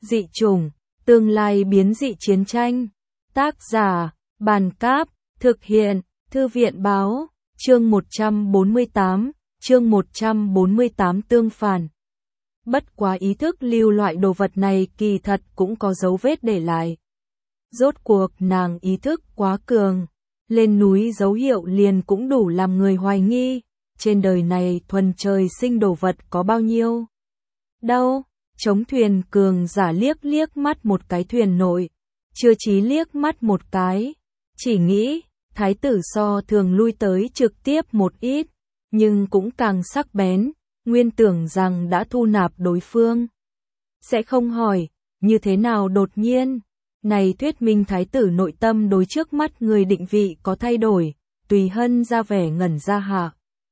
Dị chủng, tương lai biến dị chiến tranh. Tác giả, Bàn Cáp, thực hiện, Thư viện Báo, chương 148, chương 148 tương phản. Bất quá ý thức lưu loại đồ vật này kỳ thật cũng có dấu vết để lại. Rốt cuộc nàng ý thức quá cường, lên núi dấu hiệu liền cũng đủ làm người hoài nghi, trên đời này thuần trời sinh đồ vật có bao nhiêu. Đâu, chống thuyền cường giả liếc mắt một cái thuyền nội, chưa chí liếc mắt một cái, chỉ nghĩ, thái tử so thường lui tới trực tiếp một ít, nhưng cũng càng sắc bén, nguyên tưởng rằng đã thu nạp đối phương. Sẽ không hỏi, như thế nào đột nhiên, này thuyết minh thái tử nội tâm đối trước mắt người định vị có thay đổi, Tùy Hân ra vẻ ngẩn ra hạ.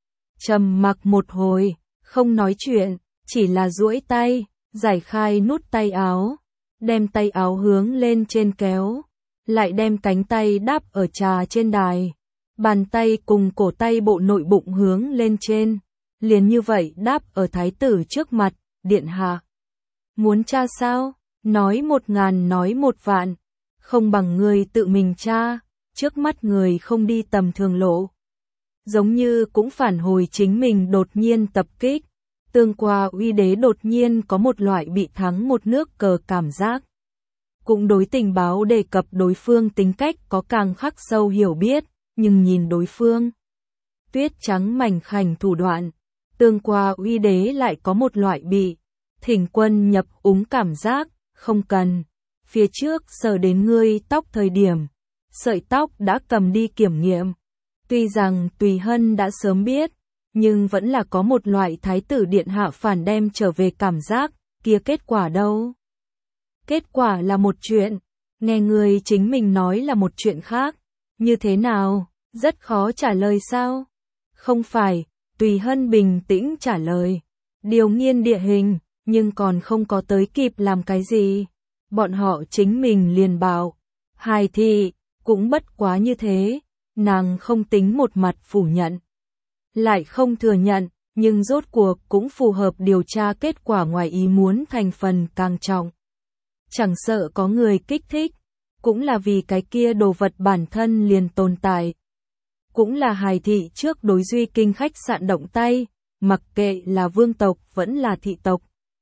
Trầm mặc một hồi, không nói chuyện, chỉ là duỗi tay, giải khai nút tay áo, đem tay áo hướng lên trên kéo, lại đem cánh tay đáp ở trà trên đài, bàn tay cùng cổ tay bộ nội bụng hướng lên trên, liền như vậy đáp ở thái tử trước mặt, điện hạ. Muốn tra sao? Nói 1000 nói 1 vạn, không bằng người tự mình tra, trước mắt người không đi tầm thường lộ. Giống như cũng phản hồi chính mình đột nhiên tập kích, tương qua uy đế đột nhiên có một loại bị thắng một nước cờ cảm giác. Cũng đối tình báo đề cập đối phương tính cách có càng khắc sâu hiểu biết, nhưng nhìn đối phương tuyết trắng mảnh khảnh thủ đoạn, tương qua uy đế lại có một loại bị thỉnh quân nhập úng cảm giác, không cần. Phía trước sờ đến ngươi tóc thời điểm, sợi tóc đã cầm đi kiểm nghiệm. Tuy rằng Tùy Hân đã sớm biết, nhưng vẫn là có một loại thái tử điện hạ phản đem trở về cảm giác, kia kết quả đâu? Kết quả là một chuyện, nghe người chính mình nói là một chuyện khác. Như thế nào? Rất khó trả lời sao? Không phải, Tùy Hân bình tĩnh trả lời. Điều nghiên địa hình, nhưng còn không có tới kịp làm cái gì. Bọn họ chính mình liền bảo. Hài thị, cũng bất quá như thế, nàng không tính một mặt phủ nhận. Lại không thừa nhận, nhưng rốt cuộc cũng phù hợp điều tra kết quả ngoài ý muốn thành phần càng trọng. Chẳng sợ có người kích thích, cũng là vì cái kia đồ vật bản thân liền tồn tại. Cũng là hài thị trước đối Duy Kinh khách sạn động tay, mặc kệ là vương tộc vẫn là thị tộc.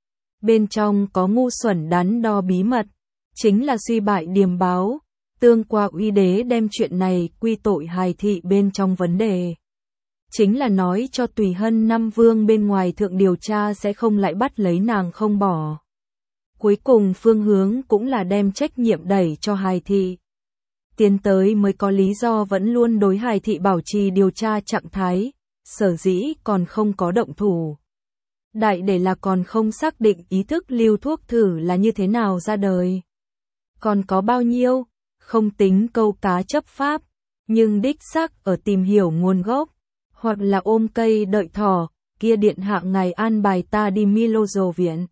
Bên trong có ngu xuẩn đắn đo bí mật, chính là suy bại điềm báo, tương qua uy đế đem chuyện này quy tội hài thị bên trong vấn đề. Chính là nói cho Tùy Hân năm vương bên ngoài thượng điều tra sẽ không lại bắt lấy nàng không bỏ. Cuối cùng phương hướng cũng là đem trách nhiệm đẩy cho hài thị. Tiến tới mới có lý do vẫn luôn đối hài thị bảo trì điều tra trạng thái, sở dĩ còn không có động thủ. Đại để là còn không xác định ý thức lưu thuốc thử là như thế nào ra đời. Còn có bao nhiêu, không tính câu cá chấp pháp, nhưng đích xác ở tìm hiểu nguồn gốc, hoặc là ôm cây đợi thỏ, kia điện hạ ngày an bài ta đi Milozo viện.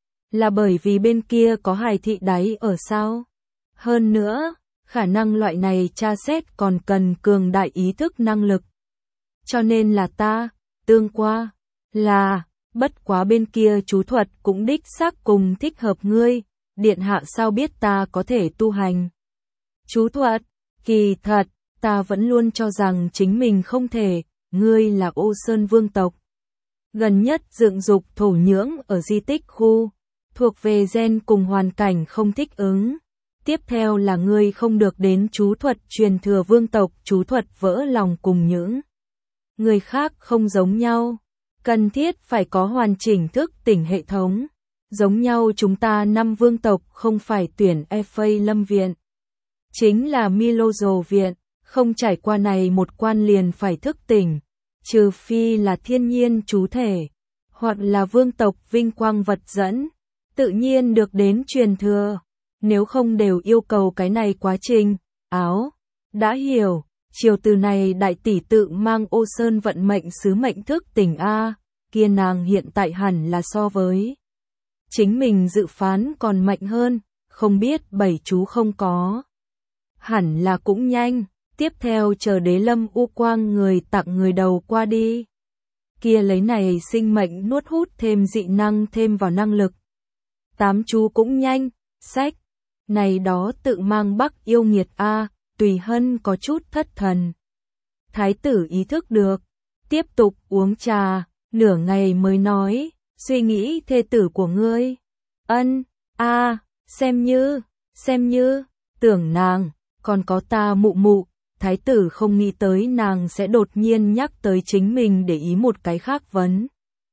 Là bởi vì bên kia có hài thị đáy ở sao? Hơn nữa, khả năng loại này tra xét còn cần cường đại ý thức năng lực. Cho nên là ta, tương qua, là, bất quá bên kia chú thuật cũng đích xác cùng thích hợp ngươi, điện hạ sao biết ta có thể tu hành. Chú thuật, kỳ thật, ta vẫn luôn cho rằng chính mình không thể, ngươi là Ô Sơn vương tộc. Gần nhất dựng dục thổ nhưỡng ở di tích khu, thuộc về gen cùng hoàn cảnh không thích ứng. Tiếp theo là ngươi không được đến chú thuật truyền thừa vương tộc, chú thuật vỡ lòng cùng những người khác không giống nhau. Cần thiết phải có hoàn chỉnh thức tỉnh hệ thống. Giống nhau chúng ta 5 vương tộc không phải tuyển FA Lâm viện. Chính là Milozo viện, không trải qua này một quan liền phải thức tỉnh. Trừ phi là thiên nhiên chú thể, hoặc là vương tộc vinh quang vật dẫn, tự nhiên được đến truyền thừa. Nếu không đều yêu cầu cái này quá trình, áo, đã hiểu, chiều từ này đại tỷ tự mang Ô Sơn vận mệnh sứ mệnh thức tỉnh A, kia nàng hiện tại hẳn là so với chính mình dự phán còn mạnh hơn, không biết 7 chú không có. Hẳn là cũng nhanh, tiếp theo chờ đế lâm u quang người tặng người đầu qua đi. Kia lấy này sinh mệnh nuốt hút thêm dị năng thêm vào năng lực. 8 chú cũng nhanh, sách. Này đó tự mang Bắc yêu nghiệt a, Tùy Hân có chút thất thần. Thái tử ý thức được, tiếp tục uống trà, nửa ngày mới nói, suy nghĩ thê tử của ngươi. Ân, a, xem như, tưởng nàng, còn có ta mụ mụ. Thái tử không nghĩ tới nàng sẽ đột nhiên nhắc tới chính mình để ý một cái khác vấn.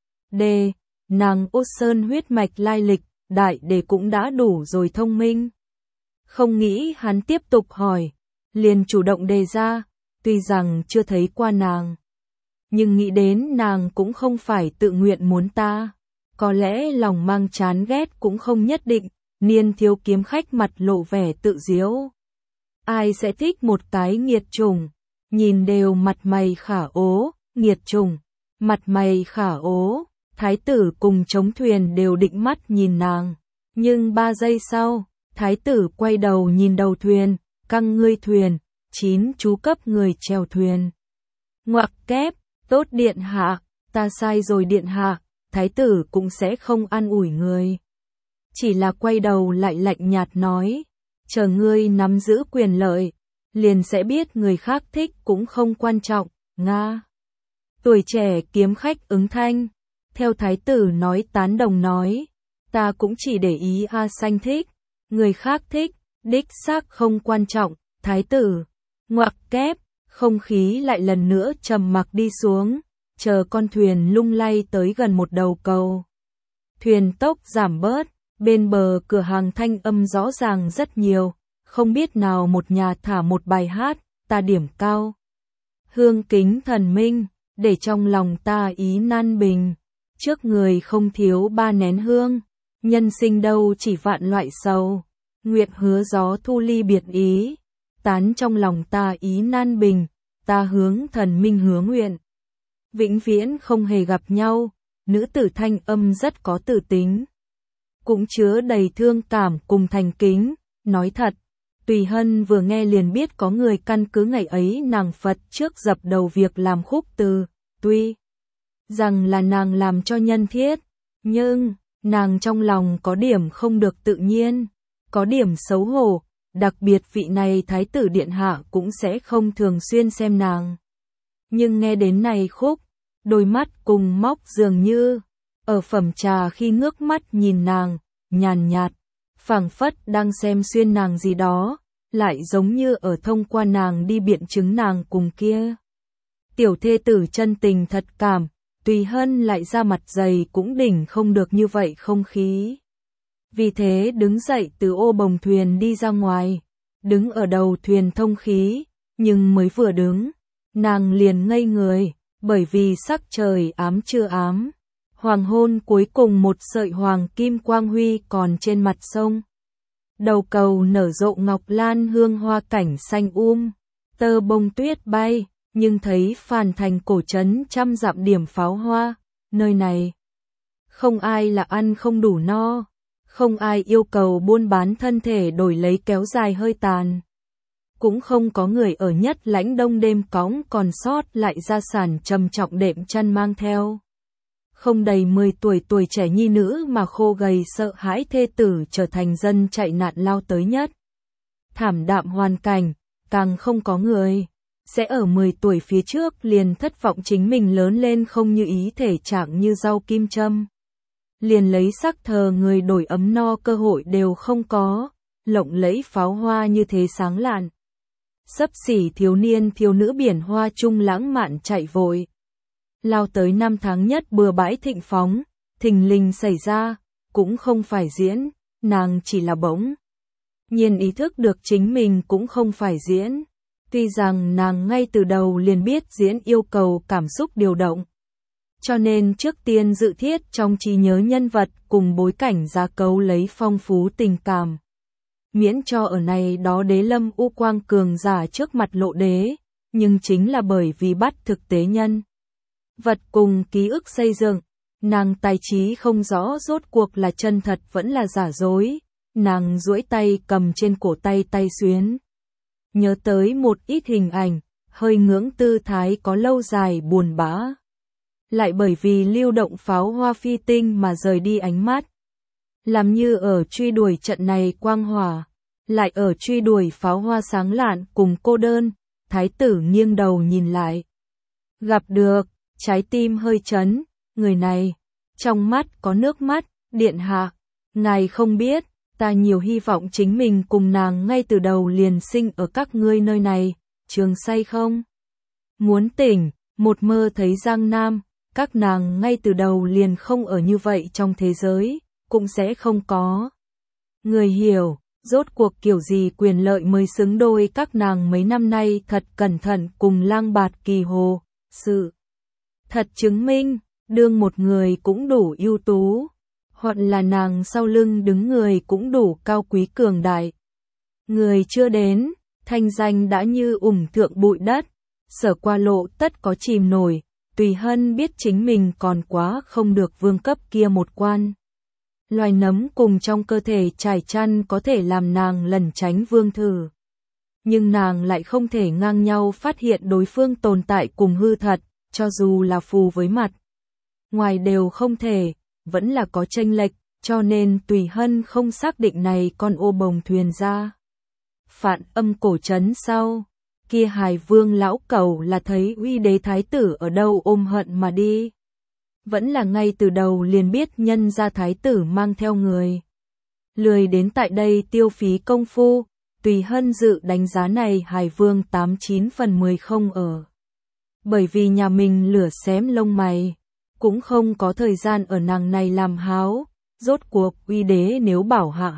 Đề, nàng Ốt Sơn huyết mạch lai lịch, đại đề cũng đã đủ rồi thông minh. Không nghĩ hắn tiếp tục hỏi, liền chủ động đề ra, tuy rằng chưa thấy qua nàng. Nhưng nghĩ đến nàng cũng không phải tự nguyện muốn ta. Có lẽ lòng mang chán ghét cũng không nhất định, Niên thiếu kiếm khách mặt lộ vẻ tự diễu. Ai sẽ thích một cái nghiệt chủng, nhìn đều mặt mày khả ố, nghiệt chủng, mặt mày khả ố. Thái tử cùng chống thuyền đều định mắt nhìn nàng, nhưng 3 giây sau, thái tử quay đầu nhìn đầu thuyền, căng ngươi thuyền, 9 chú cấp người chèo thuyền. Ngoặc kép, tốt điện hạ, ta sai rồi điện hạ, thái tử cũng sẽ không an ủi người. Chỉ là quay đầu lại lạnh nhạt nói, chờ ngươi nắm giữ quyền lợi, liền sẽ biết người khác thích cũng không quan trọng, nga. Tuổi trẻ kiếm khách ứng thanh, theo thái tử nói tán đồng nói, ta cũng chỉ để ý A Xanh thích, người khác thích, đích xác không quan trọng, thái tử. Ngoặc kép, không khí lại lần nữa trầm mặc đi xuống, chờ con thuyền lung lay tới gần một đầu cầu. Thuyền tốc giảm bớt, bên bờ cửa hàng thanh âm rõ ràng rất nhiều, không biết nào một nhà thả một bài hát, ta điểm cao. Hương kính thần minh, để trong lòng ta ý nan bình, trước người không thiếu 3 nén hương, nhân sinh đâu chỉ vạn loại sầu, nguyệt hứa gió thu ly biệt ý, tán trong lòng ta ý nan bình, ta hướng thần minh hứa nguyện. Vĩnh viễn không hề gặp nhau, nữ tử thanh âm rất có tử tính, cũng chứa đầy thương cảm cùng thành kính, nói thật. Tùy Hân vừa nghe liền biết có người căn cứ ngày ấy nàng Phật trước dập đầu việc làm khúc từ, tuy rằng là nàng làm cho nhân thiết, nhưng nàng trong lòng có điểm không được tự nhiên, có điểm xấu hổ, đặc biệt vị này thái tử điện hạ cũng sẽ không thường xuyên xem nàng. Nhưng nghe đến này khúc, đôi mắt cùng móc dường như, ở phẩm trà khi ngước mắt nhìn nàng, nhàn nhạt, phảng phất đang xem xuyên nàng gì đó, lại giống như ở thông qua nàng đi biện chứng nàng cùng kia. Tiểu thê tử chân tình thật cảm, Tùy Hân lại ra mặt dày cũng đỉnh không được như vậy không khí. Vì thế đứng dậy từ ô bồng thuyền đi ra ngoài, đứng ở đầu thuyền thông khí, nhưng mới vừa đứng, nàng liền ngây người, bởi vì sắc trời ám chưa ám. Hoàng hôn cuối cùng một sợi hoàng kim quang huy còn trên mặt sông. Đầu cầu nở rộ ngọc lan hương hoa cảnh xanh tơ bông tuyết bay, nhưng thấy phàn thành cổ trấn trăm dặm điểm pháo hoa, nơi này. Không ai là ăn không đủ no, không ai yêu cầu buôn bán thân thể đổi lấy kéo dài hơi tàn. Cũng không có người ở nhất lãnh đông đêm cõng còn sót lại gia sản trầm trọng đệm chăn mang theo. Không đầy 10 tuổi trẻ nhi nữ mà khô gầy sợ hãi thê tử trở thành dân chạy nạn lao tới nhất. Thảm đạm hoàn cảnh, càng không có người sẽ ở 10 tuổi phía trước liền thất vọng chính mình lớn lên không như ý thể trạng như rau kim châm. Liền lấy sắc thờ người đổi ấm no cơ hội đều không có, lộng lẫy pháo hoa như thế sáng lạn. Xấp xỉ thiếu niên thiếu nữ biển hoa trung lãng mạn chạy vội. Lao tới 5 tháng nhất bừa bãi thịnh phóng, thình lình xảy ra, cũng không phải diễn, nàng chỉ là bỗng nhiên ý thức được chính mình cũng không phải diễn. Tuy rằng nàng ngay từ đầu liền biết diễn yêu cầu cảm xúc điều động. Cho nên trước tiên dự thiết trong trí nhớ nhân vật cùng bối cảnh gia cấu lấy phong phú tình cảm. Miễn cho ở này đó đế lâm u quang cường giả trước mặt lộ đế, nhưng chính là bởi vì bắt thực tế nhân vật cùng ký ức xây dựng, nàng tài trí không rõ rốt cuộc là chân thật vẫn là giả dối, nàng duỗi tay cầm trên cổ tay xuyến. Nhớ tới một ít hình ảnh, hơi ngưỡng tư thái có lâu dài buồn bã. Lại bởi vì lưu động pháo hoa phi tinh mà rời đi ánh mắt. Làm như ở truy đuổi trận này quang hỏa, lại ở truy đuổi pháo hoa sáng lạn cùng cô đơn, thái tử nghiêng đầu nhìn lại. Gặp được, trái tim hơi chấn, người này, trong mắt có nước mắt, điện hạ, ngài không biết, ta nhiều hy vọng chính mình cùng nàng ngay từ đầu liền sinh ở các ngươi nơi này, Trường say không? Muốn tỉnh, một mơ thấy Giang Nam, các nàng ngay từ đầu liền không ở như vậy trong thế giới, cũng sẽ không có. Người hiểu, rốt cuộc kiểu gì quyền lợi mới xứng đôi các nàng mấy năm nay thật cẩn thận cùng lang bạt kỳ hồ, sự thật chứng minh, đương một người cũng đủ ưu tú, hoặc là nàng sau lưng đứng người cũng đủ cao quý cường đại. Người chưa đến, thanh danh đã như thượng bụi đất, Sở Qua Lộ tất có chìm nổi, Tùy Hân biết chính mình còn quá không được vương cấp kia một quan. Loài nấm cùng trong cơ thể trải chăn có thể làm nàng lẩn tránh vương thử. Nhưng nàng lại không thể ngang nhau phát hiện đối phương tồn tại cùng hư thật, cho dù là phù với mặt. Ngoài đều không thể, vẫn là có chênh lệch, cho nên Tùy Hân không xác định này con ô bồng thuyền ra. Phản Âm cổ trấn sau, kia Hài Vương lão cẩu là thấy uy đế thái tử ở đâu ôm hận mà đi. Vẫn là ngay từ đầu liền biết nhân ra thái tử mang theo người. Lười đến tại đây tiêu phí công phu, Tùy Hân dự đánh giá này Hài Vương 89 phần 10 không ở. Bởi vì nhà mình lửa xém lông mày, cũng không có thời gian ở nàng này làm háo, rốt cuộc uy đế nếu bảo hạ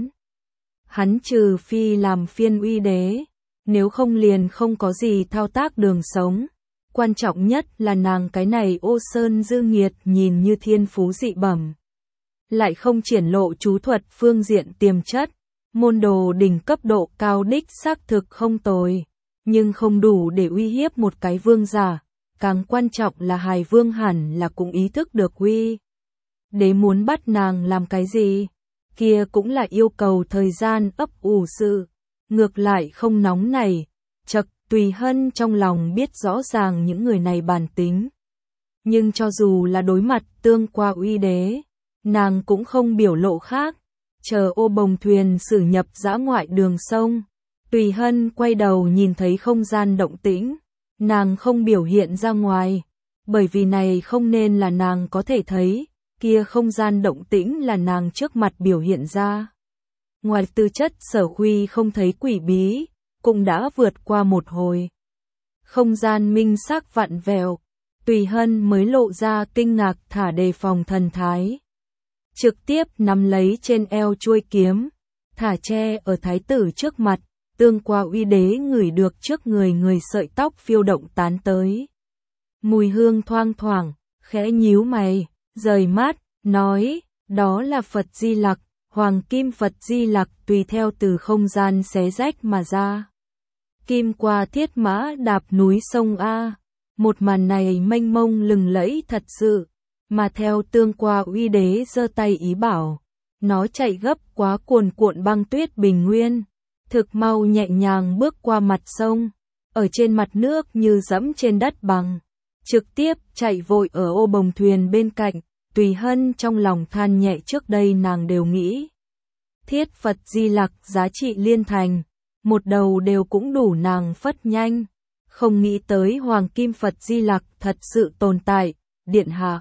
hắn trừ phi làm phiên uy đế, nếu không liền không có gì thao tác đường sống. Quan trọng nhất là nàng cái này Ô Sơn dư nghiệt nhìn như thiên phú dị bẩm, lại không triển lộ chú thuật phương diện tiềm chất, môn đồ đỉnh cấp độ cao đích xác thực không tồi, nhưng không đủ để uy hiếp một cái vương giả, càng quan trọng là Hài Vương hẳn là cũng ý thức được uy đế muốn bắt nàng làm cái gì, kia cũng là yêu cầu thời gian ấp ủ sự, ngược lại không nóng này, chật. Tùy Hân trong lòng biết rõ ràng những người này bản tính. Nhưng cho dù là đối mặt tương qua uy đế, nàng cũng không biểu lộ khác. Chờ ô bồng thuyền xử nhập dã ngoại đường sông. Tùy Hân quay đầu nhìn thấy không gian động tĩnh. Nàng không biểu hiện ra ngoài. Bởi vì này không nên là nàng có thể thấy. Kia không gian động tĩnh là nàng trước mặt biểu hiện ra. Ngoài tư chất Sở Huy không thấy quỷ bí. Cũng đã vượt qua một hồi. Không gian minh sắc vặn vẹo, Tùy Hân mới lộ ra kinh ngạc thả đề phòng thần thái. Trực tiếp nắm lấy trên eo chuôi kiếm, thả che ở thái tử trước mặt, tương qua uy đế ngửi được trước người sợi tóc phiêu động tán tới. Mùi hương thoang thoảng, khẽ nhíu mày, rời mắt, nói, đó là Phật Di Lặc, Hoàng Kim Phật Di Lặc tùy theo từ không gian xé rách mà ra. Kim qua thiết mã đạp núi sông A, một màn này mênh mông lừng lẫy thật sự, mà theo tương qua uy đế giơ tay ý bảo, nó chạy gấp quá cuồn cuộn băng tuyết bình nguyên, thực mau nhẹ nhàng bước qua mặt sông, ở trên mặt nước như dẫm trên đất bằng, trực tiếp chạy vội ở ô bồng thuyền bên cạnh, Tùy Hân trong lòng than nhẹ trước đây nàng đều nghĩ. Thiết Phật Di Lặc giá trị liên thành. Một đầu đều cũng đủ nàng phất nhanh, không nghĩ tới Hoàng Kim Phật Di Lặc thật sự tồn tại, điện hạ.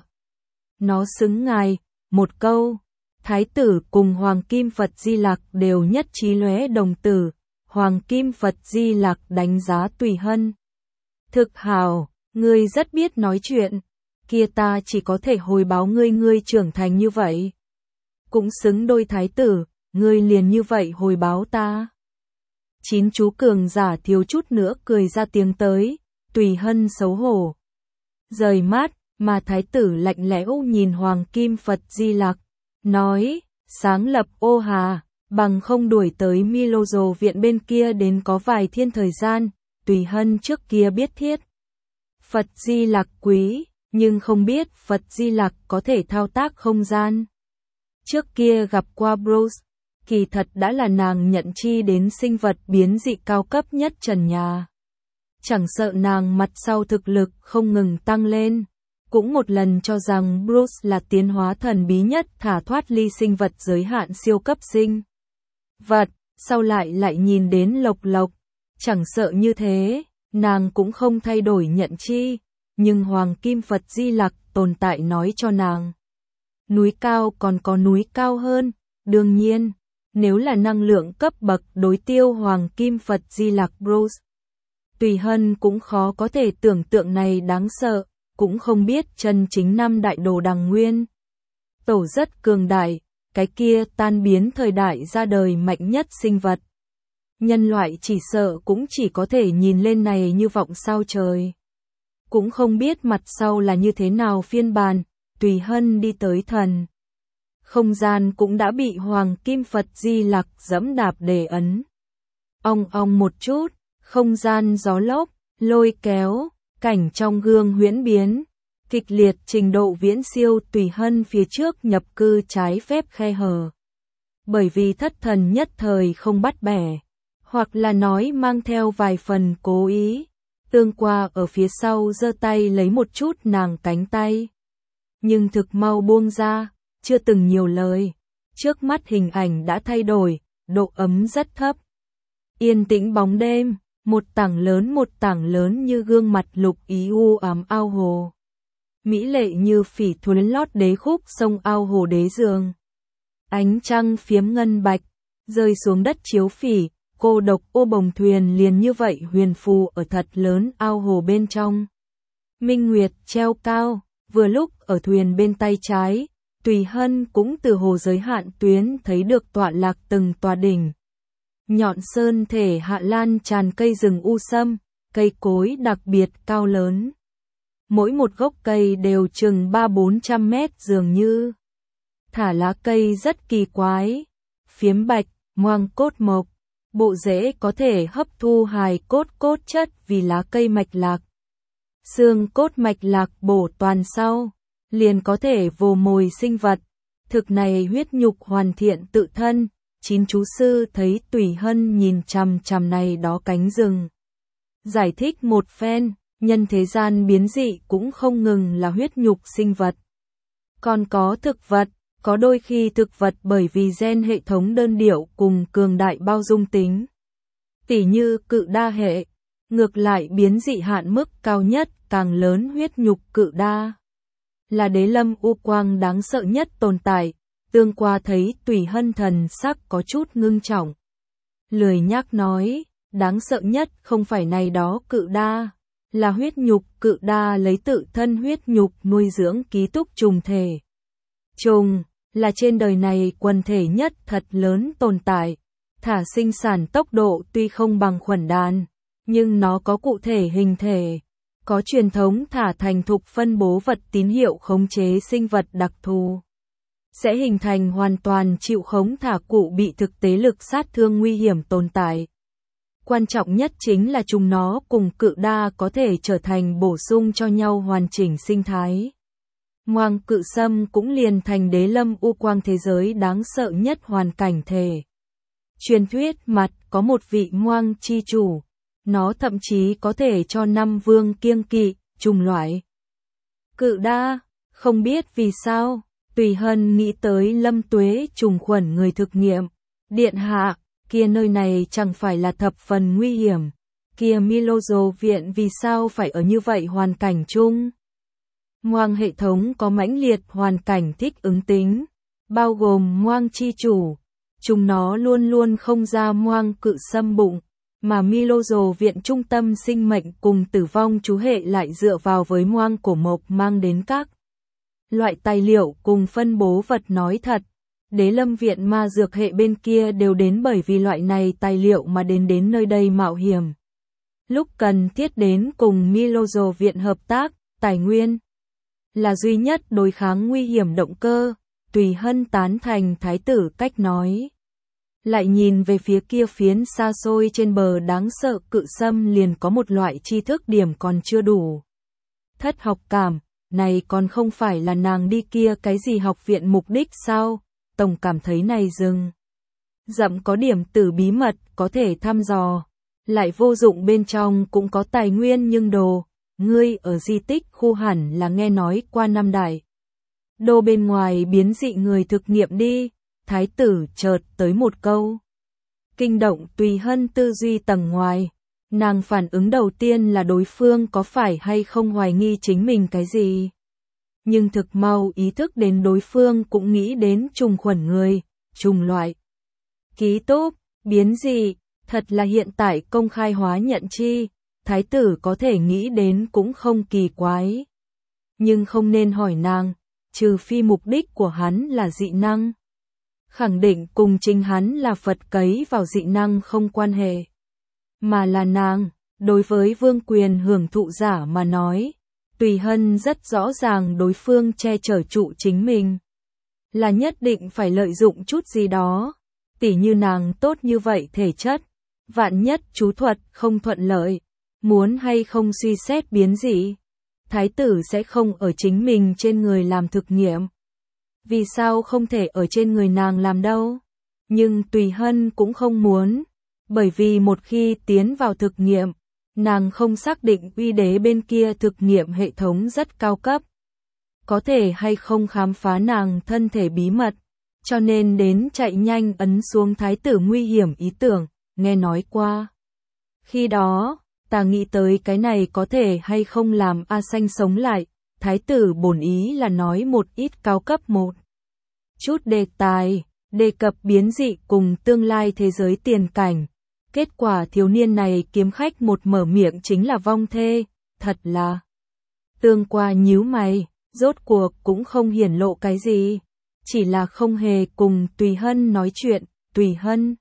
Nó xứng ngài, một câu, thái tử cùng Hoàng Kim Phật Di Lặc đều nhất trí lóe đồng tử, Hoàng Kim Phật Di Lặc đánh giá Tùy Hân. Thực hào, ngươi rất biết nói chuyện, kia ta chỉ có thể hồi báo ngươi trưởng thành như vậy. Cũng xứng đôi thái tử, ngươi liền như vậy hồi báo ta. Chín chú cường giả thiếu chút nữa cười ra tiếng tới, Tùy Hân xấu hổ. Rời mắt, mà thái tử lạnh lẽo nhìn Hoàng Kim Phật Di Lặc, nói, sáng lập ô hà, bằng không đuổi tới Milozo viện bên kia đến có vài thiên thời gian, Tùy Hân trước kia biết thiết. Phật Di Lặc quý, nhưng không biết Phật Di Lặc có thể thao tác không gian. Trước kia gặp qua Bruce, kỳ thật đã là nàng nhận chi đến sinh vật biến dị cao cấp nhất trần nhà. Chẳng sợ nàng mặt sau thực lực không ngừng tăng lên, cũng một lần cho rằng Bruce là tiến hóa thần bí nhất thả thoát ly sinh vật giới hạn siêu cấp sinh vật, sau lại nhìn đến Lộc Lộc, chẳng sợ như thế, nàng cũng không thay đổi nhận chi, nhưng Hoàng Kim Phật Di Lặc tồn tại nói cho nàng. Núi cao còn có núi cao hơn, đương nhiên, nếu là năng lượng cấp bậc đối tiêu Hoàng Kim Phật Di Lặc Bruce. Tùy Hân cũng khó có thể tưởng tượng này đáng sợ, cũng không biết chân chính năm đại đồ đằng nguyên. Tổ rất cường đại, cái kia tan biến thời đại ra đời mạnh nhất sinh vật. Nhân loại chỉ sợ cũng chỉ có thể nhìn lên này như vọng sao trời. Cũng không biết mặt sau là như thế nào phiên bản, Tùy Hân đi tới thần. Không gian cũng đã bị Hoàng Kim Phật Di Lặc dẫm đạp để ấn. Ong ong một chút, không gian gió lốc, lôi kéo, cảnh trong gương huyễn biến. Kịch liệt trình độ viễn siêu Tùy Hân phía trước nhập cư trái phép khe hở. Bởi vì thất thần nhất thời không bắt bẻ, hoặc là nói mang theo vài phần cố ý. Tương qua ở phía sau giơ tay lấy một chút nàng cánh tay. Nhưng thực mau buông ra, chưa từng nhiều lời. Trước mắt hình ảnh đã thay đổi, độ ấm rất thấp. Yên tĩnh bóng đêm, một tảng lớn như gương mặt lục ý u ám ao hồ. Mỹ lệ như phỉ thúy lót đế khúc sông ao hồ đế giường. Ánh trăng phiếm ngân bạch, rơi xuống đất chiếu phỉ, cô độc ô bồng thuyền liền như vậy huyền phù ở thật lớn ao hồ bên trong. Minh Nguyệt treo cao, vừa lúc ở thuyền bên tay trái, Tùy Hân cũng từ hồ giới hạn tuyến thấy được tọa lạc từng tòa đỉnh. Nhọn sơn thể hạ lan tràn cây rừng u sâm, cây cối đặc biệt cao lớn. Mỗi một gốc cây đều chừng 300-400 mét dường như. Thả lá cây rất kỳ quái, phiếm bạch, moang cốt mộc, bộ rễ có thể hấp thu hài cốt chất vì lá cây mạch lạc. Xương cốt mạch lạc bổ toàn sau, liền có thể vồ mồi sinh vật. Thực này huyết nhục hoàn thiện tự thân, chín chú sư thấy Tùy Hân nhìn chằm chằm này đó cánh rừng. Giải thích một phen, nhân thế gian biến dị cũng không ngừng là huyết nhục sinh vật. Còn có thực vật, có đôi khi thực vật bởi vì gen hệ thống đơn điệu cùng cường đại bao dung tính. Tỉ như cự đa hệ, ngược lại biến dị hạn mức cao nhất càng lớn huyết nhục cự đa. Là đế lâm u quang đáng sợ nhất tồn tại, tương qua thấy Tùy Hân thần sắc có chút ngưng trọng. Lười nhác nói, đáng sợ nhất không phải này đó cự đa, là huyết nhục cự đa lấy tự thân huyết nhục nuôi dưỡng ký túc trùng thể. Trùng, là trên đời này quần thể nhất thật lớn tồn tại, thả sinh sản tốc độ tuy không bằng khuẩn đàn, nhưng nó có cụ thể hình thể, có truyền thống thả thành thục phân bố vật tín hiệu khống chế sinh vật đặc thù. Sẽ hình thành hoàn toàn chịu khống thả cụ bị thực tế lực sát thương nguy hiểm tồn tại. Quan trọng nhất chính là chúng nó cùng cự đa có thể trở thành bổ sung cho nhau hoàn chỉnh sinh thái. Moang cự sâm cũng liền thành đế lâm u quang thế giới đáng sợ nhất hoàn cảnh thể. Truyền thuyết mặt có một vị moang chi chủ, nó thậm chí có thể cho 5 vương kiêng kỵ, trùng loại. Cự đa, không biết vì sao, Tùy Hân nghĩ tới Lâm Tuế trùng khuẩn người thực nghiệm. Điện hạ, kia nơi này chẳng phải là thập phần nguy hiểm, kia Milozo viện vì sao phải ở như vậy hoàn cảnh chung. Moang hệ thống có mãnh liệt hoàn cảnh thích ứng tính, bao gồm moang chi chủ, chúng nó luôn luôn không ra moang cự xâm bụng, mà Milozo viện trung tâm sinh mệnh cùng tử vong chú hệ lại dựa vào với moang cổ mộc mang đến các loại tài liệu cùng phân bố vật nói thật. Đế lâm viện ma dược hệ bên kia đều đến bởi vì loại này tài liệu mà đến nơi đây mạo hiểm. Lúc cần thiết đến cùng Milozo viện hợp tác, tài nguyên là duy nhất đối kháng nguy hiểm động cơ, Tùy Hân tán thành thái tử cách nói. Lại nhìn về phía kia phiến xa xôi trên bờ đáng sợ cự xâm liền có một loại tri thức điểm còn chưa đủ. Thất học cảm, này còn không phải là nàng đi kia cái gì học viện mục đích sao? Tổng cảm thấy này rừng rậm có điểm tử bí mật có thể thăm dò, lại vô dụng bên trong cũng có tài nguyên nhưng đồ, ngươi ở di tích khu hẳn là nghe nói qua năm đại đô bên ngoài biến dị người thực nghiệm đi, thái tử chợt tới một câu. Kinh động Tùy Hân tư duy tầng ngoài, nàng phản ứng đầu tiên là đối phương có phải hay không hoài nghi chính mình cái gì. Nhưng thực mau ý thức đến đối phương cũng nghĩ đến trùng khuẩn người, trùng loại. Ký túc, biến dị, thật là hiện tại công khai hóa nhận chi, thái tử có thể nghĩ đến cũng không kỳ quái. Nhưng không nên hỏi nàng, trừ phi mục đích của hắn là dị năng. Khẳng định cùng chính hắn là Phật cấy vào dị năng không quan hệ. Mà là nàng, đối với vương quyền hưởng thụ giả mà nói, Tùy Hân rất rõ ràng đối phương che chở trụ chính mình. Là nhất định phải lợi dụng chút gì đó, tỉ như nàng tốt như vậy thể chất, vạn nhất chú thuật không thuận lợi, muốn hay không suy xét biến dị. Thái tử sẽ không ở chính mình trên người làm thực nghiệm. Vì sao không thể ở trên người nàng làm đâu? Nhưng Tùy Hân cũng không muốn, bởi vì một khi tiến vào thực nghiệm, nàng không xác định uy đế bên kia thực nghiệm hệ thống rất cao cấp. Có thể hay không khám phá nàng thân thể bí mật, cho nên đến chạy nhanh ấn xuống thái tử nguy hiểm ý tưởng, nghe nói qua. Khi đó, ta nghĩ tới cái này có thể hay không làm A Xanh sống lại, thái tử bổn ý là nói một ít cao cấp một chút đề tài, đề cập biến dị cùng tương lai thế giới tiền cảnh. Kết quả thiếu niên này kiếm khách một mở miệng chính là vong thê, thật là. Tương qua nhíu mày, rốt cuộc cũng không hiển lộ cái gì, chỉ là không hề cùng Tùy Hân nói chuyện. Tùy Hân,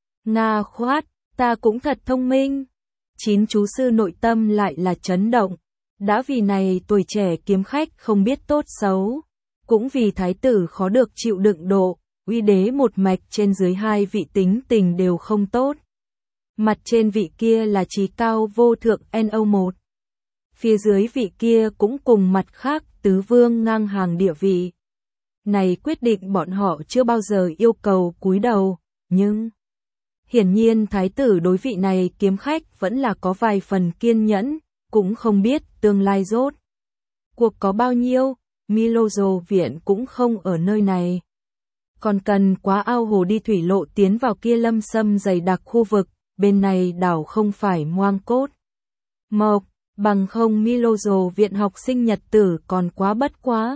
Nga khoát, ta cũng thật thông minh. Chín chú sư nội tâm lại là chấn động, đã vì này tuổi trẻ kiếm khách không biết tốt xấu, cũng vì thái tử khó được chịu đựng độ, uy đế một mạch trên dưới hai vị tính tình đều không tốt. Mặt trên vị kia là trí cao vô thượng NO1. Phía dưới vị kia cũng cùng mặt khác tứ vương ngang hàng địa vị. Này quyết định bọn họ chưa bao giờ yêu cầu cúi đầu, nhưng hiển nhiên thái tử đối vị này kiếm khách vẫn là có vài phần kiên nhẫn, cũng không biết tương lai rốt cuộc có bao nhiêu, Milozo viện cũng không ở nơi này. Còn cần quá ao hồ đi thủy lộ tiến vào kia lâm sâm dày đặc khu vực, bên này đảo không phải Moang Cốt Mộc, bằng không Milozo viện học sinh nhật tử còn quá bất quá.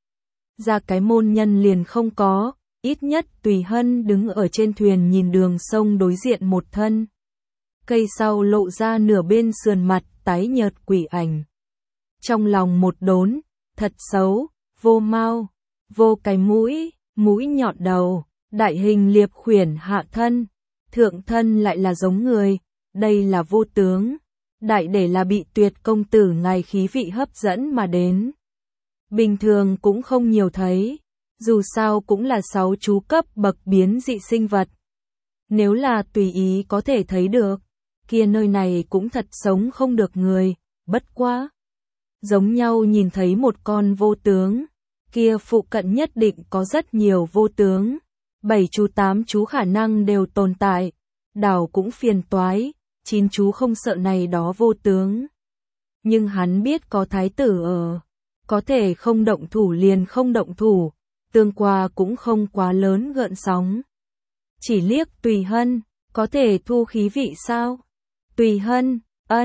Ra cái môn nhân liền không có, ít nhất Tùy Hân đứng ở trên thuyền nhìn đường sông đối diện một thân. Cây sau lộ ra nửa bên sườn mặt tái nhợt quỷ ảnh. Trong lòng một đốn, thật xấu, vô mau, vô cái mũi, mũi nhọn đầu, đại hình liệp khuyển hạ thân, thượng thân lại là giống người, đây là vô tướng. Đại để là bị Tuyệt công tử ngài khí vị hấp dẫn mà đến. Bình thường cũng không nhiều thấy, dù sao cũng là 6 chú cấp bậc biến dị sinh vật. Nếu là tùy ý có thể thấy được, kia nơi này cũng thật sống không được người, bất quá. Giống nhau nhìn thấy một con vô tướng, kia phụ cận nhất định có rất nhiều vô tướng. 7 chú 8 chú khả năng đều tồn tại, đảo cũng phiền toái, 9 chú không sợ này đó vô tướng. Nhưng hắn biết có thái tử ở, có thể không động thủ liền không động thủ, tương qua cũng không quá lớn gợn sóng. Chỉ liếc Tùy Hân, có thể thu khí vị sao? Tùy Hân,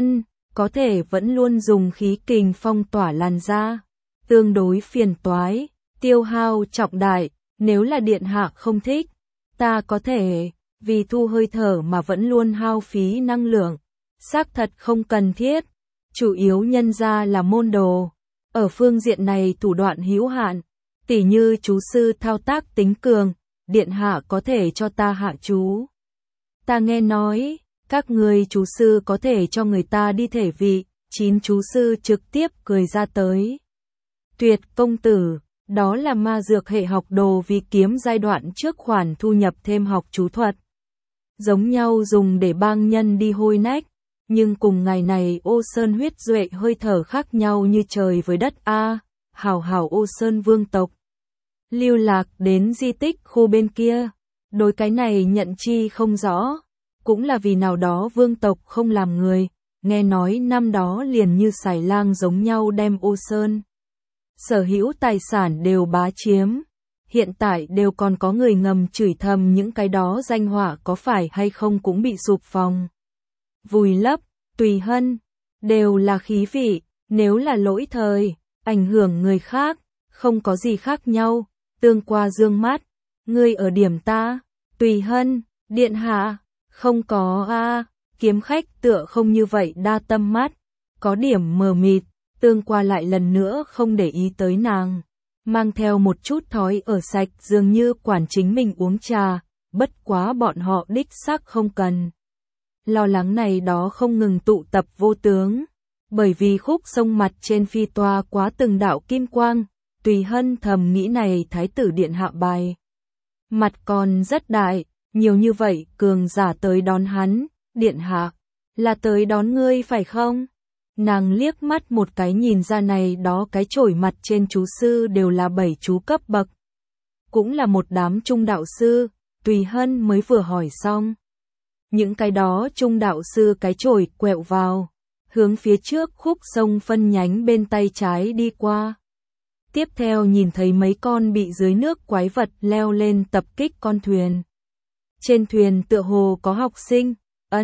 có thể vẫn luôn dùng khí kình phong tỏa làn da, tương đối phiền toái, tiêu hao trọng đại, nếu là điện hạ không thích, ta có thể, vì thu hơi thở mà vẫn luôn hao phí năng lượng, xác thật không cần thiết, chủ yếu nhân ra là môn đồ, ở phương diện này thủ đoạn hữu hạn, tỉ như chú sư thao tác tính cường, điện hạ có thể cho ta hạ chú. Ta nghe nói, các người chú sư có thể cho người ta đi thể vị, 9 chú sư trực tiếp cười ra tới. Tuyệt công tử, đó là ma dược hệ học đồ vì kiếm giai đoạn trước khoản thu nhập thêm học chú thuật. Giống nhau dùng để bang nhân đi hôi nách, nhưng cùng ngày này Ô Sơn huyết duệ hơi thở khác nhau như trời với đất a. Hảo Ô Sơn vương tộc lưu lạc đến di tích khu bên kia, đối cái này nhận chi không rõ, cũng là vì nào đó vương tộc không làm người, nghe nói năm đó liền như xài lang giống nhau đem Ô Sơn. Sở hữu tài sản đều bá chiếm, hiện tại đều còn có người ngầm chửi thầm những cái đó danh họa có phải hay không cũng bị sụp phòng. Vùi lấp, Tùy Hân, đều là khí vị, nếu là lỗi thời, ảnh hưởng người khác, không có gì khác nhau, Tương Qua dương mắt, ngươi ở điểm ta, Tùy Hân, điện hạ, không có a. Kiếm khách tựa không như vậy đa tâm mắt, có điểm mờ mịt, Tương Qua lại lần nữa không để ý tới nàng, mang theo một chút thói ở sạch dường như quản chính mình uống trà, bất quá bọn họ đích xác không cần. Lo lắng này đó không ngừng tụ tập vô tướng, bởi vì khúc sông mặt trên phi toa quá từng đạo kim quang, Tùy Hân thầm nghĩ này thái tử điện hạ bài. Mặt còn rất đại, nhiều như vậy cường giả tới đón hắn, điện hạ, là tới đón ngươi phải không? Nàng liếc mắt một cái nhìn ra này đó cái chổi mặt trên chú sư đều là 7 chú cấp bậc. Cũng là một đám trung đạo sư, Tùy Hân mới vừa hỏi xong. Những cái đó trung đạo sư cái chổi quẹo vào, hướng phía trước khúc sông phân nhánh bên tay trái đi qua. Tiếp theo nhìn thấy mấy con bị dưới nước quái vật leo lên tập kích con thuyền. Trên thuyền tựa hồ có học sinh,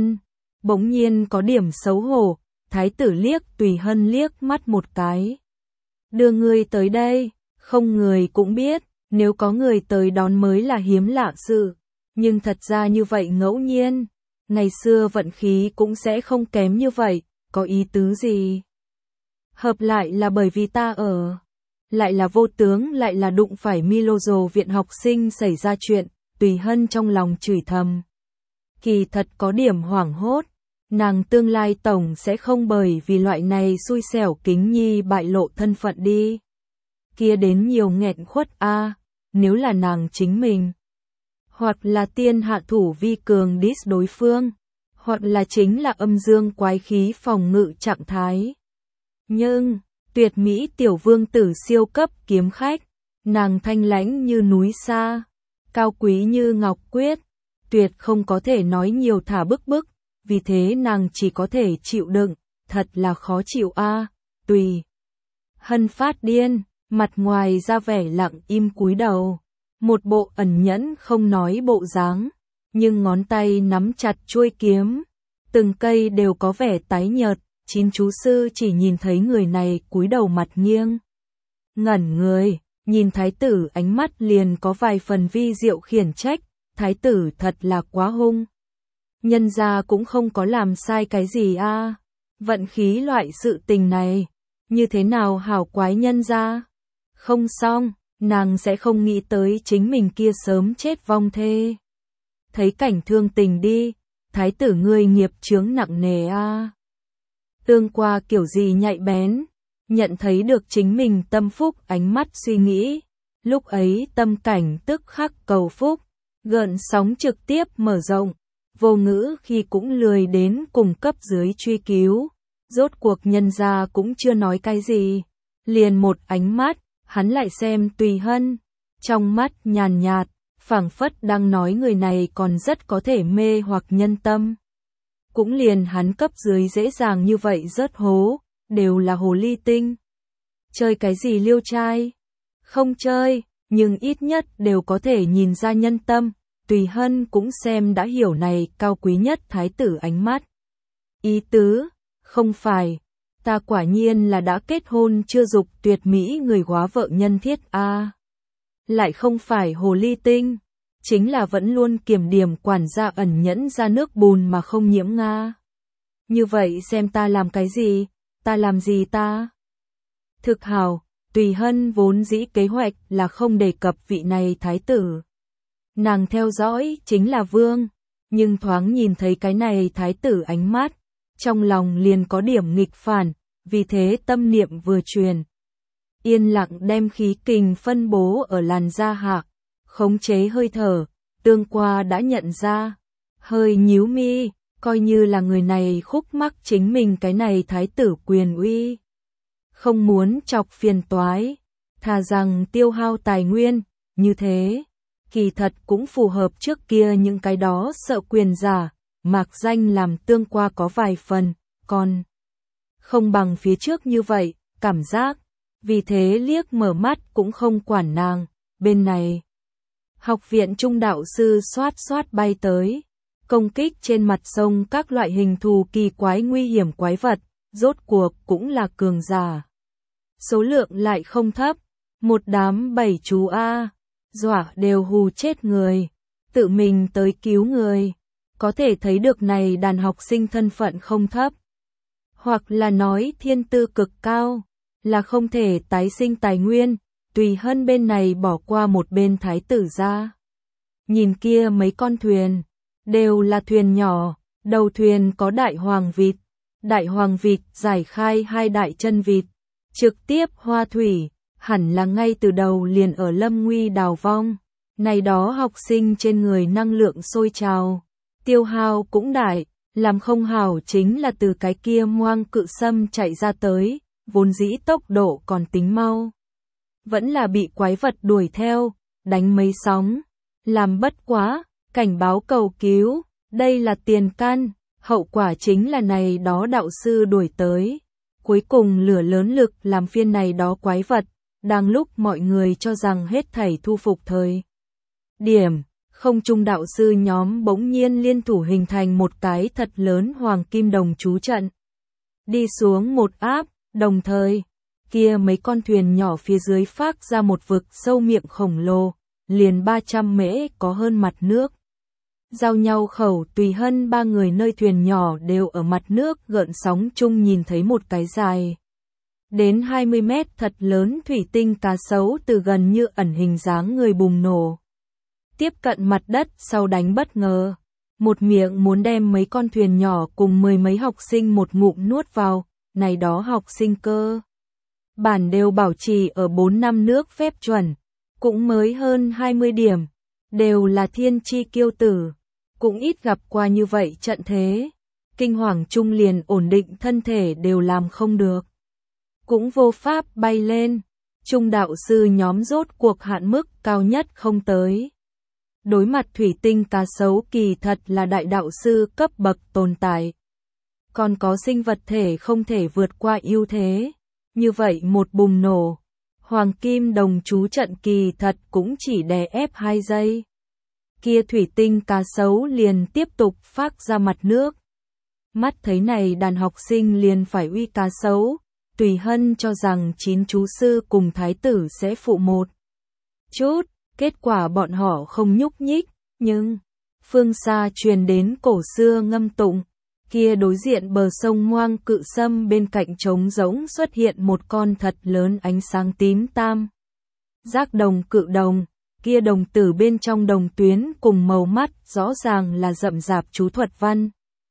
bỗng nhiên có điểm xấu hổ, thái tử liếc Tùy Hân liếc mắt một cái. Đưa người tới đây, không người cũng biết, nếu có người tới đón mới là hiếm lạ sự, nhưng thật ra như vậy ngẫu nhiên, ngày xưa vận khí cũng sẽ không kém như vậy, có ý tứ gì? Hợp lại là bởi vì ta ở, lại là vô tướng lại là đụng phải Milojo viện học sinh xảy ra chuyện, Tùy Hân trong lòng chửi thầm. Kỳ thật có điểm hoảng hốt, nàng tương lai tổng sẽ không bởi vì loại này xui xẻo kính nhi bại lộ thân phận đi. Kia đến nhiều nghẹn khuất a, nếu là nàng chính mình. Hoặc là tiên hạ thủ vi cường diss đối phương, hoặc là chính là âm dương quái khí phòng ngự trạng thái. Nhưng, tuyệt mỹ tiểu vương tử siêu cấp kiếm khách, nàng thanh lãnh như núi xa, cao quý như ngọc quyết, tuyệt không có thể nói nhiều thả bức, vì thế nàng chỉ có thể chịu đựng, thật là khó chịu a. Tùy Hân phát điên, mặt ngoài ra vẻ lặng im cúi đầu, một bộ ẩn nhẫn không nói bộ dáng, nhưng ngón tay nắm chặt chuôi kiếm, từng cây đều có vẻ tái nhợt, 9 chú sư chỉ nhìn thấy người này cúi đầu mặt nghiêng. Ngẩn người, nhìn thái tử ánh mắt liền có vài phần vi diệu khiển trách, thái tử thật là quá hung. Nhân gia cũng không có làm sai cái gì a, vận khí loại sự tình này, như thế nào hảo quái nhân gia. Không xong, nàng sẽ không nghĩ tới chính mình kia sớm chết vong thê. Thấy cảnh thương tình đi, thái tử ngươi nghiệp chướng nặng nề a. Tương Qua kiểu gì nhạy bén, nhận thấy được chính mình tâm phúc ánh mắt suy nghĩ, lúc ấy tâm cảnh tức khắc cầu phúc, gợn sóng trực tiếp mở rộng, vô ngữ khi cũng lười đến cùng cấp dưới truy cứu, rốt cuộc nhân gia cũng chưa nói cái gì, liền một ánh mắt, hắn lại xem Tùy Hân, trong mắt nhàn nhạt, phảng phất đang nói người này còn rất có thể mê hoặc nhân tâm. Cũng liền hắn cấp dưới dễ dàng như vậy rớt hố, đều là hồ ly tinh. Chơi cái gì liêu trai? Không chơi, nhưng ít nhất đều có thể nhìn ra nhân tâm, Tùy Hân cũng xem đã hiểu này cao quý nhất thái tử ánh mắt. Ý tứ, không phải, ta quả nhiên là đã kết hôn chưa dục tuyệt mỹ người góa vợ nhân thiết a. Lại không phải hồ ly tinh, chính là vẫn luôn kiểm điểm quản gia ẩn nhẫn ra nước bùn mà không nhiễm nga. Như vậy xem ta làm cái gì, ta làm gì ta? Thực hào, Tùy Hân vốn dĩ kế hoạch là không đề cập vị này thái tử. Nàng theo dõi chính là vương, nhưng thoáng nhìn thấy cái này thái tử ánh mắt, trong lòng liền có điểm nghịch phản, vì thế tâm niệm vừa truyền. Yên lặng đem khí kình phân bố ở làn da hạ, khống chế hơi thở, Tương Qua đã nhận ra, hơi nhíu mi, coi như là người này khúc mắc chính mình cái này thái tử quyền uy. Không muốn chọc phiền toái, thà rằng tiêu hao tài nguyên, như thế, kỳ thật cũng phù hợp trước kia những cái đó sợ quyền giả, mạc danh làm Tương Qua có vài phần, còn không bằng phía trước như vậy, cảm giác. Vì thế liếc mở mắt cũng không quản nàng, bên này. Học viện trung đạo sư xoát xoát bay tới, công kích trên mặt sông các loại hình thù kỳ quái nguy hiểm quái vật, rốt cuộc cũng là cường giả. Số lượng lại không thấp, một đám bảy chú A, dọa đều hù chết người, tự mình tới cứu người. Có thể thấy được này đàn học sinh thân phận không thấp, hoặc là nói thiên tư cực cao, là không thể tái sinh tài nguyên, Tùy Hân bên này bỏ qua một bên thái tử ra. Nhìn kia mấy con thuyền, đều là thuyền nhỏ, đầu thuyền có đại hoàng vịt giải khai hai đại chân vịt, trực tiếp hoa thủy, hẳn là ngay từ đầu liền ở lâm nguy đào vong. Này đó học sinh trên người năng lượng sôi trào, tiêu hao cũng đại, làm không hảo chính là từ cái kia ngoang cự sâm chạy ra tới, vốn dĩ tốc độ còn tính mau. Vẫn là bị quái vật đuổi theo, đánh mấy sóng, làm bất quá, cảnh báo cầu cứu, đây là tiền can, hậu quả chính là này đó đạo sư đuổi tới. Cuối cùng lửa lớn lực làm phiên này đó quái vật, đang lúc mọi người cho rằng hết thảy thu phục thời điểm, không trung đạo sư nhóm bỗng nhiên liên thủ hình thành một cái thật lớn hoàng kim đồng chú trận. Đi xuống một áp, đồng thời, kia mấy con thuyền nhỏ phía dưới phát ra một vực sâu miệng khổng lồ, liền 300 mễ có hơn mặt nước. Giao nhau khẩu Tùy Hân ba người nơi thuyền nhỏ đều ở mặt nước gợn sóng chung nhìn thấy một cái dài. Đến 20 mét thật lớn thủy tinh cá sấu từ gần như ẩn hình dáng người bùng nổ. Tiếp cận mặt đất sau đánh bất ngờ. Một miệng muốn đem mấy con thuyền nhỏ cùng mười mấy học sinh một ngụm nuốt vào, này đó học sinh cơ. Bản đều bảo trì ở 4 năm nước phép chuẩn, cũng mới hơn 20 điểm, đều là thiên chi kiêu tử, cũng ít gặp qua như vậy trận thế. Kinh hoàng trung liền ổn định thân thể đều làm không được. Cũng vô pháp bay lên, trung đạo sư nhóm rốt cuộc hạn mức cao nhất không tới. Đối mặt thủy tinh cá sấu kỳ thật là đại đạo sư cấp bậc tồn tại. Còn có sinh vật thể không thể vượt qua ưu thế. Như vậy một bùng nổ, hoàng kim đồng chú trận kỳ thật cũng chỉ đè ép 2 giây. Kia thủy tinh cá sấu liền tiếp tục phát ra mặt nước. Mắt thấy này đàn học sinh liền phải uy cá sấu, Tùy Hân cho rằng 9 chú sư cùng thái tử sẽ phụ một chút. Kết quả bọn họ không nhúc nhích, nhưng phương xa truyền đến cổ xưa ngâm tụng, kia đối diện bờ sông ngoang cự sâm bên cạnh trống rỗng xuất hiện một con thật lớn ánh sáng tím tam. Giác đồng cự đồng, kia đồng tử bên trong đồng tuyến cùng màu mắt rõ ràng là rậm rạp chú thuật văn.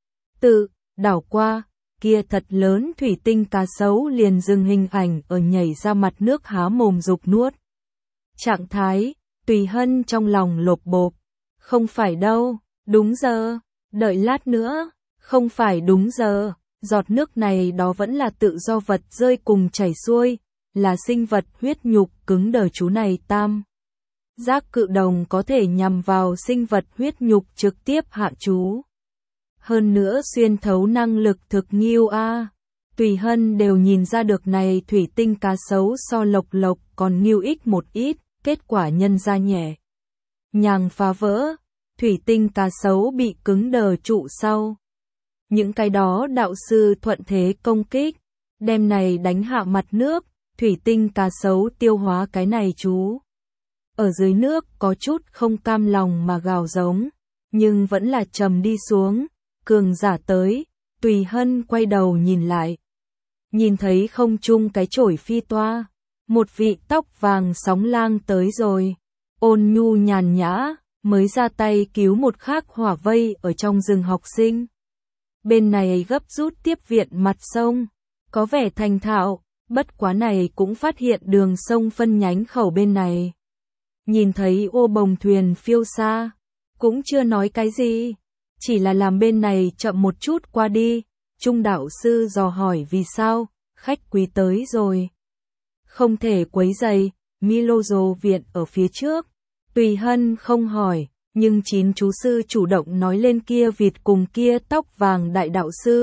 Tự, đảo qua, kia thật lớn thủy tinh cá sấu liền dừng hình ảnh ở nhảy ra mặt nước há mồm dục nuốt. Trạng thái, Tùy Hân trong lòng lột bột. Không phải đâu, đúng giờ, đợi lát nữa, không phải đúng giờ, giọt nước này đó vẫn là tự do vật rơi cùng chảy xuôi, là sinh vật huyết nhục cứng đờ chú này tam. Giác cự đồng có thể nhằm vào sinh vật huyết nhục trực tiếp hạ chú. Hơn nữa xuyên thấu năng lực thực nghiêu a. Tùy Hân đều nhìn ra được này thủy tinh cá sấu so lộc lộc còn nghiêu ích một ít. Kết quả nhân ra nhẹ nhàng phá vỡ, thủy tinh cá sấu bị cứng đờ trụ sau. Những cái đó đạo sư thuận thế công kích, đem này đánh hạ mặt nước, thủy tinh cá sấu tiêu hóa cái này chú. Ở dưới nước có chút không cam lòng mà gào giống, nhưng vẫn là trầm đi xuống, cường giả tới, Tùy Hân quay đầu nhìn lại. Nhìn thấy không trung cái chổi phi toa. Một vị tóc vàng sóng lang tới rồi, ôn nhu nhàn nhã, mới ra tay cứu một khác hỏa vây ở trong rừng học sinh. Bên này gấp rút tiếp viện mặt sông, có vẻ thành thạo, bất quá này cũng phát hiện đường sông phân nhánh khẩu bên này. Nhìn thấy ô bồng thuyền phiêu xa, cũng chưa nói cái gì, chỉ là làm bên này chậm một chút qua đi. Trung đạo sư dò hỏi vì sao, khách quý tới rồi. Không thể quấy rầy, Milozo viện ở phía trước. Tùy Hân không hỏi, nhưng 9 chú sư chủ động nói lên kia vịt cùng kia tóc vàng đại đạo sư,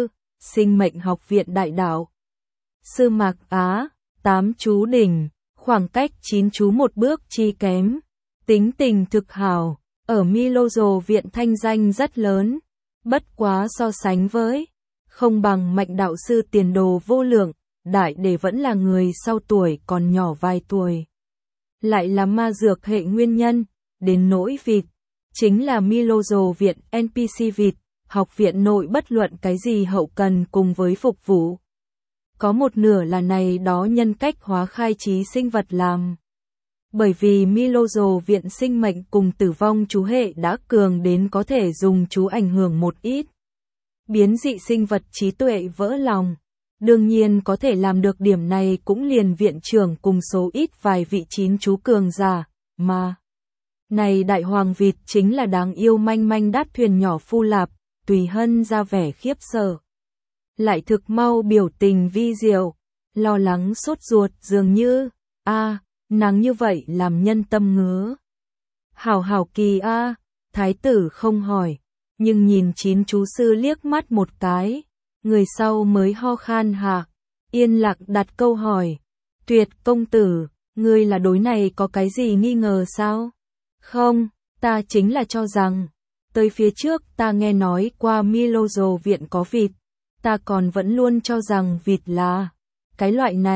Sinh mệnh học viện Đại Đạo. Sư Mạc Á, 8 chú đỉnh, khoảng cách 9 chú một bước chi kém. Tính tình thực hảo, ở Milojo viện thanh danh rất lớn, bất quá so sánh với, không bằng Mạnh đạo sư tiền đồ vô lượng, đại để vẫn là người sau tuổi còn nhỏ vài tuổi. Lại là ma dược hệ nguyên nhân, đến nỗi vịt, chính là Milojo viện NPC vịt, học viện nội bất luận cái gì hậu cần cùng với phục vụ. Có một nửa là này đó nhân cách hóa khai trí sinh vật làm. Bởi vì Milojo viện sinh mệnh cùng tử vong chú hệ đã cường đến có thể dùng chú ảnh hưởng một ít. Biến dị sinh vật trí tuệ vỡ lòng. Đương nhiên có thể làm được điểm này cũng liền viện trưởng cùng số ít vài vị 9 chú cường giả, mà. Này đại hoàng vịt chính là đáng yêu manh manh đát thuyền nhỏ Phu Lạp, Tùy Hân ra vẻ khiếp sợ. Lại thực mau biểu tình vi diệu, lo lắng sốt ruột dường như, nàng như vậy làm nhân tâm ngứa. Hảo hảo kỳ thái tử không hỏi, nhưng nhìn 9 chú sư liếc mắt một cái, người sau mới ho khan hạ, yên lặng đặt câu hỏi. Tuyệt công tử, ngươi là đối này có cái gì nghi ngờ sao? Không, ta chính là cho rằng, tới phía trước ta nghe nói qua Milojo viện có vịt, ta còn vẫn luôn cho rằng vịt là cái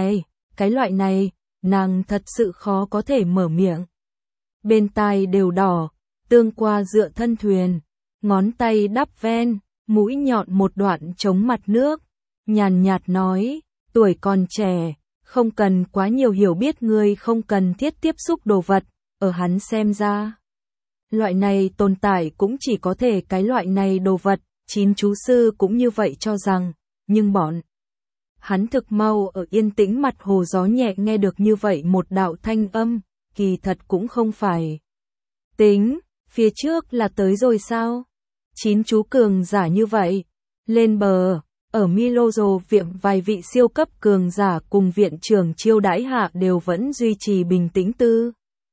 loại này, nàng thật sự khó có thể mở miệng. Bên tai đều đỏ, tương qua dựa thân thuyền, ngón tay đắp ven, mũi nhọn một đoạn chống mặt nước, nhàn nhạt nói, tuổi còn trẻ, không cần quá nhiều hiểu biết, ngươi không cần thiết tiếp xúc đồ vật, ở hắn xem ra. Loại này tồn tại cũng chỉ có thể cái loại này đồ vật, 9 chú sư cũng như vậy cho rằng, nhưng bọn hắn thực mau ở yên tĩnh mặt hồ gió nhẹ nghe được như vậy một đạo thanh âm, kỳ thật cũng không phải. Tính, phía trước là tới rồi sao? 9 chú cường giả như vậy, lên bờ, ở Milojo viện vài vị siêu cấp cường giả cùng viện trưởng chiêu đãi hạ đều vẫn duy trì bình tĩnh tư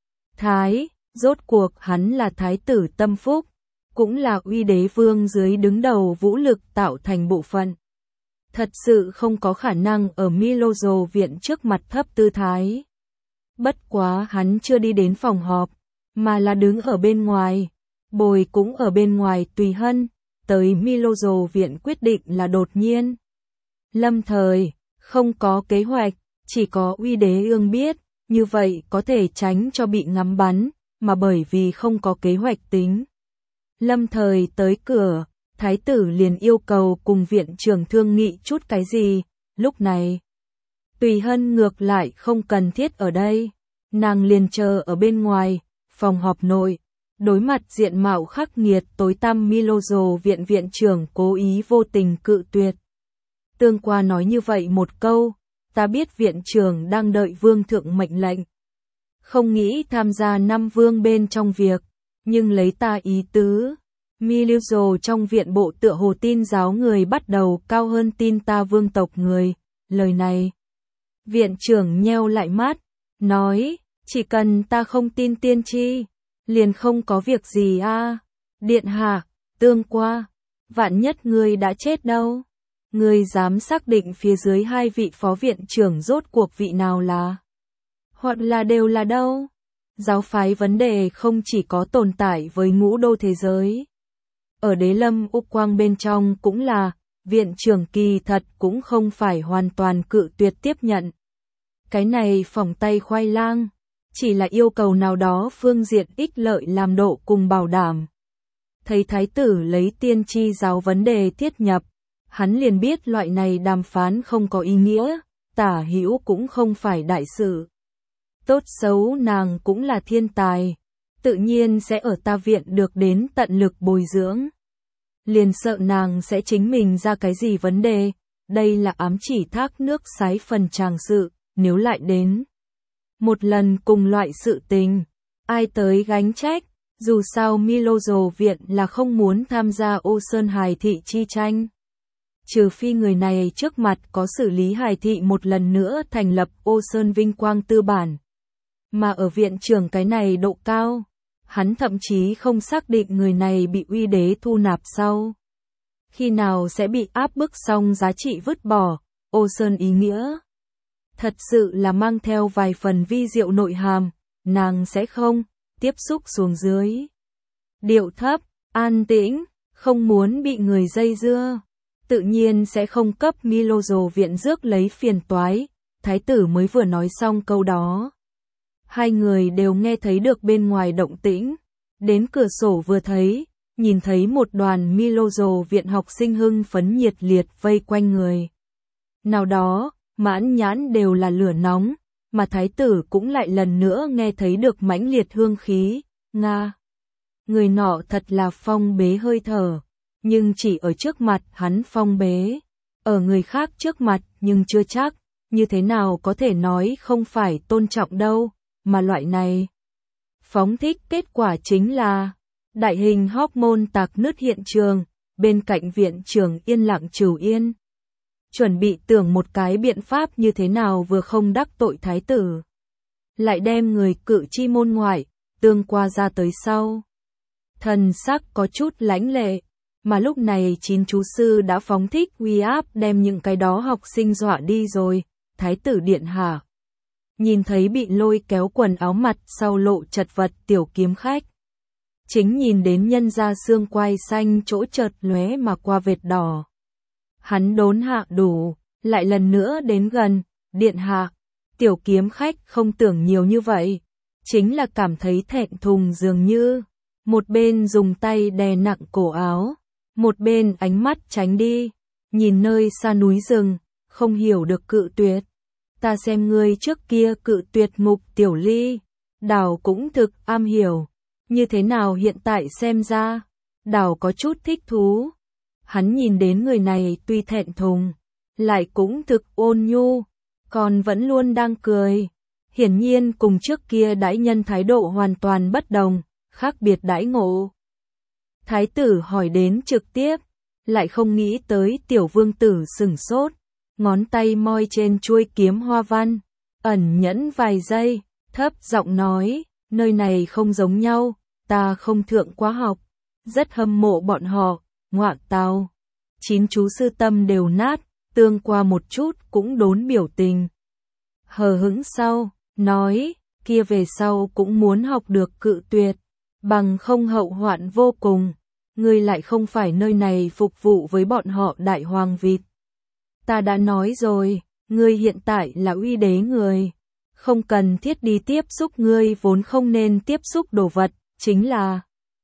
thái, rốt cuộc hắn là thái tử tâm phúc, cũng là uy đế vương dưới đứng đầu vũ lực tạo thành bộ phận. Thật sự không có khả năng ở Milojo viện trước mặt thấp tư thái. Bất quá hắn chưa đi đến phòng họp, mà là đứng ở bên ngoài. Bồi cũng ở bên ngoài Tùy Hân, tới Milojo viện quyết định là đột nhiên. Lâm thời, không có kế hoạch, chỉ có uy đế ương biết, như vậy có thể tránh cho bị ngắm bắn, mà bởi vì không có kế hoạch tính. Lâm thời tới cửa, thái tử liền yêu cầu cùng viện trưởng thương nghị chút cái gì, lúc này. Tùy Hân ngược lại không cần thiết ở đây, nàng liền chờ ở bên ngoài, phòng họp nội. Đối mặt diện mạo khắc nghiệt tối tăm Milojo viện viện trưởng cố ý vô tình cự tuyệt. Tương qua nói như vậy một câu, ta biết viện trưởng đang đợi vương thượng mệnh lệnh. Không nghĩ tham gia năm vương bên trong việc, nhưng lấy ta ý tứ. Milojo trong viện bộ tựa hồ tin giáo người bắt đầu cao hơn tin ta vương tộc người, lời này. Viện trưởng nheo lại mắt, nói, chỉ cần ta không tin tiên tri. Liền không có việc gì Điện hạ, tương qua, vạn nhất ngươi đã chết đâu. Ngươi dám xác định phía dưới hai vị phó viện trưởng rốt cuộc vị nào là? Hoặc là đều là đâu? Giáo phái vấn đề không chỉ có tồn tại với ngũ đô thế giới. Ở đế lâm Úc Quang bên trong cũng là, viện trưởng kỳ thật cũng không phải hoàn toàn cự tuyệt tiếp nhận. Cái này phỏng tay khoai lang. Chỉ là yêu cầu nào đó phương diện ích lợi làm độ cùng bảo đảm. Thấy thái tử lấy tiên tri giáo vấn đề thiết nhập, hắn liền biết loại này đàm phán không có ý nghĩa, tả hữu cũng không phải đại sự. Tốt xấu nàng cũng là thiên tài, tự nhiên sẽ ở ta viện được đến tận lực bồi dưỡng. Liền sợ nàng sẽ chính mình ra cái gì vấn đề, đây là ám chỉ thác nước sái phần tràng sự, nếu lại đến. Một lần cùng loại sự tình, ai tới gánh trách, dù sao Milojo viện là không muốn tham gia Ô Sơn Hải thị chi tranh. Trừ phi người này trước mặt có xử lý Hải thị một lần nữa thành lập Ô Sơn vinh quang tư bản. Mà ở viện trưởng cái này độ cao, hắn thậm chí không xác định người này bị uy đế thu nạp sau. khi nào sẽ bị áp bức xong giá trị vứt bỏ, ô sơn ý nghĩa. Thật sự là mang theo vài phần vi diệu nội hàm, nàng sẽ không tiếp xúc xuống dưới. Điệu thấp, an tĩnh, không muốn bị người dây dưa, tự nhiên sẽ không cấp Milozo viện rước lấy phiền toái. Thái tử mới vừa nói xong câu đó. Hai người đều nghe thấy được bên ngoài động tĩnh, đến cửa sổ vừa thấy, nhìn thấy một đoàn Milozo viện học sinh hưng phấn nhiệt liệt vây quanh người. Nào đó, mãn nhãn đều là lửa nóng, mà thái tử cũng lại lần nữa nghe thấy được mãnh liệt hương khí, Nga. Người nọ thật là phong bế hơi thở, nhưng chỉ ở trước mặt hắn phong bế, ở người khác trước mặt nhưng chưa chắc, như thế nào có thể nói không phải tôn trọng đâu, mà loại này. Phóng thích kết quả chính là đại hình hormone tạc nứt hiện trường, bên cạnh viện trưởng yên lặng trừ yên. Chuẩn bị tưởng một cái biện pháp như thế nào vừa không đắc tội thái tử. Lại đem người cự chi môn ngoại, tương qua ra tới sau. Thần sắc có chút lãnh lệ, mà lúc này 9 chú sư đã phóng thích uy áp đem những cái đó học sinh dọa đi rồi, thái tử điện hạ. Nhìn thấy bị lôi kéo quần áo mặt sau lộ chật vật tiểu kiếm khách. Chính nhìn đến nhân ra xương quai xanh chỗ chợt lóe mà qua vệt đỏ. Hắn đốn hạ đủ, lại lần nữa đến gần, điện hạ, tiểu kiếm khách không tưởng nhiều như vậy, chính là cảm thấy thẹn thùng dường như, một bên dùng tay đè nặng cổ áo, một bên ánh mắt tránh đi, nhìn nơi xa núi rừng, không hiểu được cự tuyệt. Ta xem ngươi trước kia cự tuyệt Mục Tiểu Ly, Đào cũng thực am hiểu, như thế nào hiện tại xem ra, Đào có chút thích thú. Hắn nhìn đến người này tuy thẹn thùng, lại cũng thực ôn nhu, còn vẫn luôn đang cười. Hiển nhiên cùng trước kia đãi nhân thái độ hoàn toàn bất đồng, khác biệt đãi ngộ. Thái tử hỏi đến trực tiếp, lại không nghĩ tới tiểu vương tử sửng sốt, ngón tay moi trên chuôi kiếm hoa văn, ẩn nhẫn vài giây, thấp giọng nói, nơi này không giống nhau, ta không thượng quá học, rất hâm mộ bọn họ, ngoạ tào. 9 chú sư tâm đều nát, tương qua một chút cũng đốn biểu tình. Hờ hững sau, nói, kia về sau cũng muốn học được cự tuyệt, bằng không hậu hoạn vô cùng, ngươi lại không phải nơi này phục vụ với bọn họ đại hoàng vịt. Ta đã nói rồi, ngươi hiện tại là uy đế người, không cần thiết đi tiếp xúc ngươi vốn không nên tiếp xúc đồ vật, chính là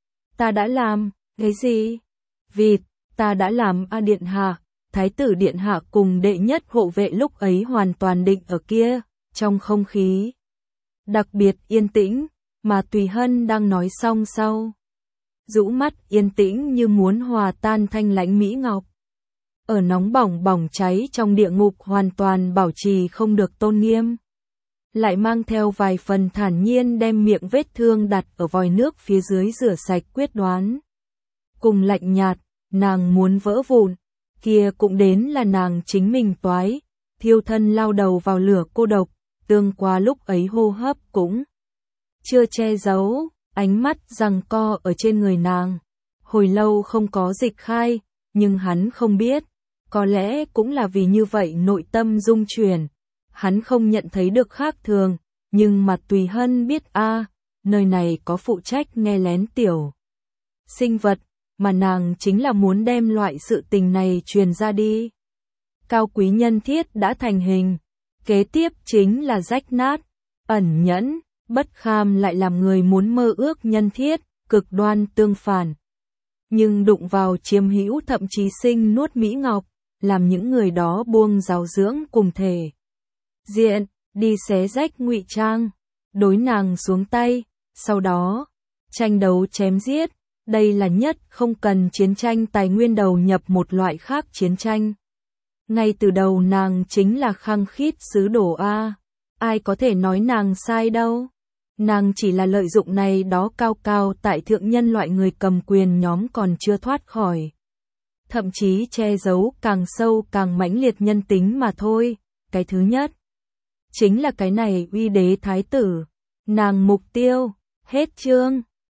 ta đã làm, cái gì? Vịt, ta đã làm a điện hạ, thái tử điện hạ cùng đệ nhất hộ vệ lúc ấy hoàn toàn định ở kia, trong không khí đặc biệt yên tĩnh, mà Tùy Hân đang nói xong sau. Rũ mắt yên tĩnh như muốn hòa tan thanh lãnh mỹ ngọc. Ở nóng bỏng cháy trong địa ngục hoàn toàn bảo trì không được tôn nghiêm. Lại mang theo vài phần thản nhiên đem miệng vết thương đặt ở vòi nước phía dưới rửa sạch quyết đoán. Cùng lạnh nhạt, nàng muốn vỡ vụn, kia cũng đến là nàng chính mình toái, thiêu thân lao đầu vào lửa cô độc, tương qua lúc ấy hô hấp cũng chưa che giấu, ánh mắt giằng co ở trên người nàng. Hồi lâu không có dịch khai, nhưng hắn không biết, có lẽ cũng là vì như vậy nội tâm rung chuyển. Hắn không nhận thấy được khác thường, nhưng mà Tùy Hân biết nơi này có phụ trách nghe lén tiểu sinh vật, mà nàng chính là muốn đem loại sự tình này truyền ra đi. Cao quý nhân thiết đã thành hình, kế tiếp chính là rách nát, ẩn nhẫn, bất kham lại làm người muốn mơ ước nhân thiết, cực đoan tương phản. Nhưng đụng vào chiếm hữu thậm chí sinh nuốt mỹ ngọc, làm những người đó buông giáo dưỡng cùng thể diện, đi xé rách ngụy trang, đối nàng xuống tay, sau đó tranh đấu chém giết, đây là nhất không cần chiến tranh tài nguyên đầu nhập một loại khác chiến tranh. Ngay từ đầu nàng chính là khăng khít sứ đồ ai có thể nói nàng sai đâu. Nàng chỉ là lợi dụng này đó cao cao tại thượng nhân loại người cầm quyền nhóm còn chưa thoát khỏi. Thậm chí che giấu càng sâu càng mãnh liệt nhân tính mà thôi. Cái thứ nhất chính là cái này uy đế thái tử. Nàng mục tiêu, hết chương.